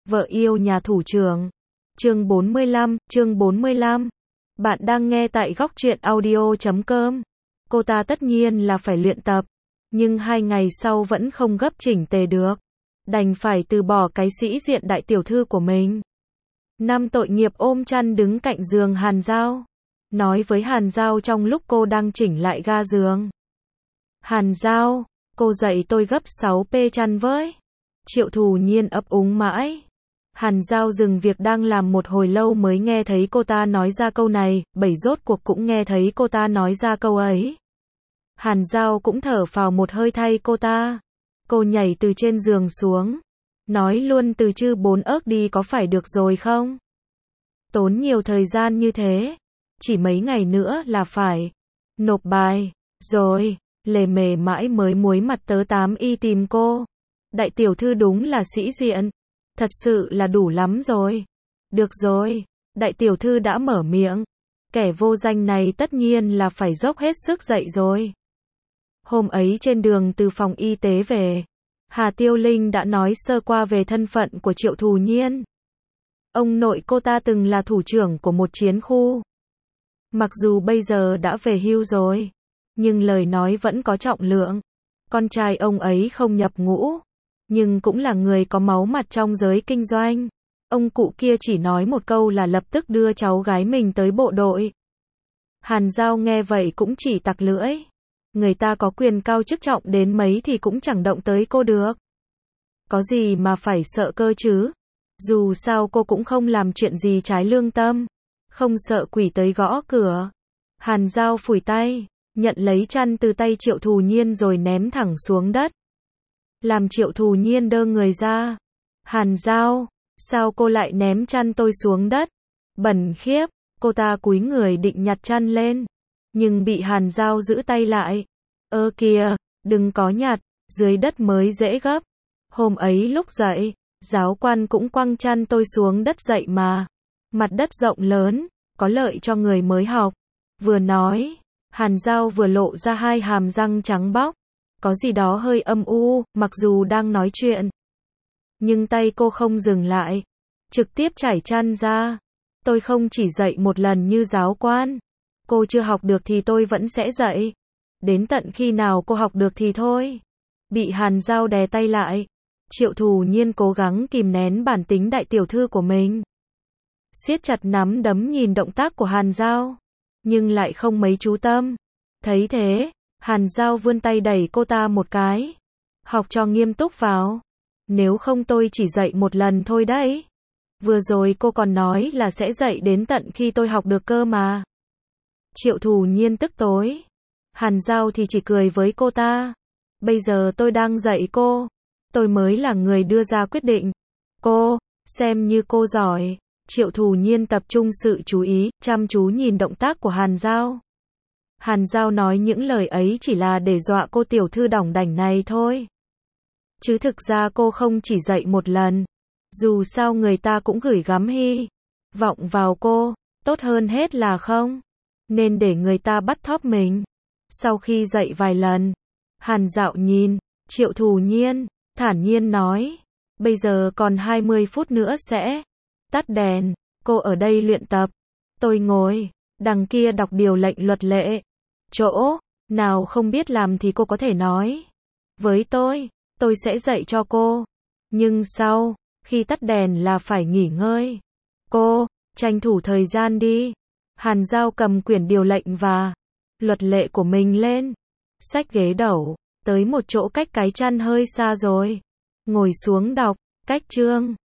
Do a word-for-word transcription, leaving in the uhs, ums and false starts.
Vợ yêu nhà thủ trưởng. Chương bốn mươi lăm, chương bốn mươi lăm. Bạn đang nghe tại góc truyện audio chấm com. Cô ta tất nhiên là phải luyện tập, nhưng hai ngày sau vẫn không gấp chỉnh tề được. Đành phải từ bỏ cái sĩ diện đại tiểu thư của mình. Năm tội nghiệp ôm chăn đứng cạnh giường Hàn Giao. Nói với Hàn Giao trong lúc cô đang chỉnh lại ga giường. Hàn Giao, cô dạy tôi gấp sáu pê chăn với. Triệu Thù Nhiên ấp úng mãi. Hàn Giao dừng việc đang làm một hồi lâu mới nghe thấy cô ta nói ra câu này, bẩy rốt cuộc cũng nghe thấy cô ta nói ra câu ấy. Hàn Giao cũng thở phào một hơi thay cô ta. Cô nhảy từ trên giường xuống. Nói luôn từ chư bốn ớt đi có phải được rồi không? Tốn nhiều thời gian như thế. Chỉ mấy ngày nữa là phải nộp bài. Rồi, lề mề mãi mới muối mặt tớ tám y tìm cô. Đại tiểu thư đúng là sĩ diện. Thật sự là đủ lắm rồi. Được rồi, đại tiểu thư đã mở miệng. Kẻ vô danh này tất nhiên là phải dốc hết sức dạy rồi. Hôm ấy trên đường từ phòng y tế về, Hà Tiêu Linh đã nói sơ qua về thân phận của Triệu Thù Nhiên. Ông nội cô ta từng là thủ trưởng của một chiến khu. Mặc dù bây giờ đã về hưu rồi, nhưng lời nói vẫn có trọng lượng. Con trai ông ấy không nhập ngũ, nhưng cũng là người có máu mặt trong giới kinh doanh. Ông cụ kia chỉ nói một câu là lập tức đưa cháu gái mình tới bộ đội. Hàn Giao nghe vậy cũng chỉ tặc lưỡi. Người ta có quyền cao chức trọng đến mấy thì cũng chẳng động tới cô được. Có gì mà phải sợ cơ chứ? Dù sao cô cũng không làm chuyện gì trái lương tâm. Không sợ quỷ tới gõ cửa. Hàn Giao phủi tay, nhận lấy chăn từ tay Triệu Thù Nhiên rồi ném thẳng xuống đất. Làm Triệu Thù Nhiên đơ người ra. Hàn Giao, sao cô lại ném chăn tôi xuống đất? Bẩn khiếp, cô ta cúi người định nhặt chăn lên. Nhưng bị Hàn Giao giữ tay lại. Ơ kìa, đừng có nhặt, dưới đất mới dễ gấp. Hôm ấy lúc dậy, giáo quan cũng quăng chăn tôi xuống đất dậy mà. Mặt đất rộng lớn, có lợi cho người mới học. Vừa nói, Hàn Giao vừa lộ ra hai hàm răng trắng bóc. Có gì đó hơi âm u, mặc dù đang nói chuyện. Nhưng tay cô không dừng lại. Trực tiếp trải chăn ra. Tôi không chỉ dạy một lần như giáo quan. Cô chưa học được thì tôi vẫn sẽ dạy. Đến tận khi nào cô học được thì thôi. Bị Hàn Giao đè tay lại. Triệu Thù Nhiên cố gắng kìm nén bản tính đại tiểu thư của mình. Siết chặt nắm đấm nhìn động tác của Hàn Giao. Nhưng lại không mấy chú tâm. Thấy thế, Hàn Giao vươn tay đẩy cô ta một cái. Học cho nghiêm túc vào. Nếu không tôi chỉ dạy một lần thôi đấy. Vừa rồi cô còn nói là sẽ dạy đến tận khi tôi học được cơ mà. Triệu Thù Nhiên tức tối. Hàn Giao thì chỉ cười với cô ta. Bây giờ tôi đang dạy cô. Tôi mới là người đưa ra quyết định. Cô, xem như cô giỏi. Triệu Thù Nhiên tập trung sự chú ý, chăm chú nhìn động tác của Hàn Giao. Hàn Giao nói những lời ấy chỉ là để dọa cô tiểu thư đỏng đảnh này thôi. Chứ thực ra cô không chỉ dạy một lần. Dù sao người ta cũng gửi gắm hy vọng vào cô. Tốt hơn hết là không nên để người ta bắt thóp mình. Sau khi dạy vài lần, Hàn Dạo nhìn Triệu Thù Nhiên, thản nhiên nói. Bây giờ còn hai mươi phút nữa sẽ tắt đèn. Cô ở đây luyện tập. Tôi ngồi đằng kia đọc điều lệnh luật lệ. Chỗ nào không biết làm thì cô có thể nói với tôi. Tôi sẽ dạy cho cô. Nhưng sau khi tắt đèn là phải nghỉ ngơi. Cô tranh thủ thời gian đi. Hàn Giao cầm quyển điều lệnh và luật lệ của mình lên. Xách ghế đẩu tới một chỗ cách cái chăn hơi xa rồi. Ngồi xuống đọc. Cách chương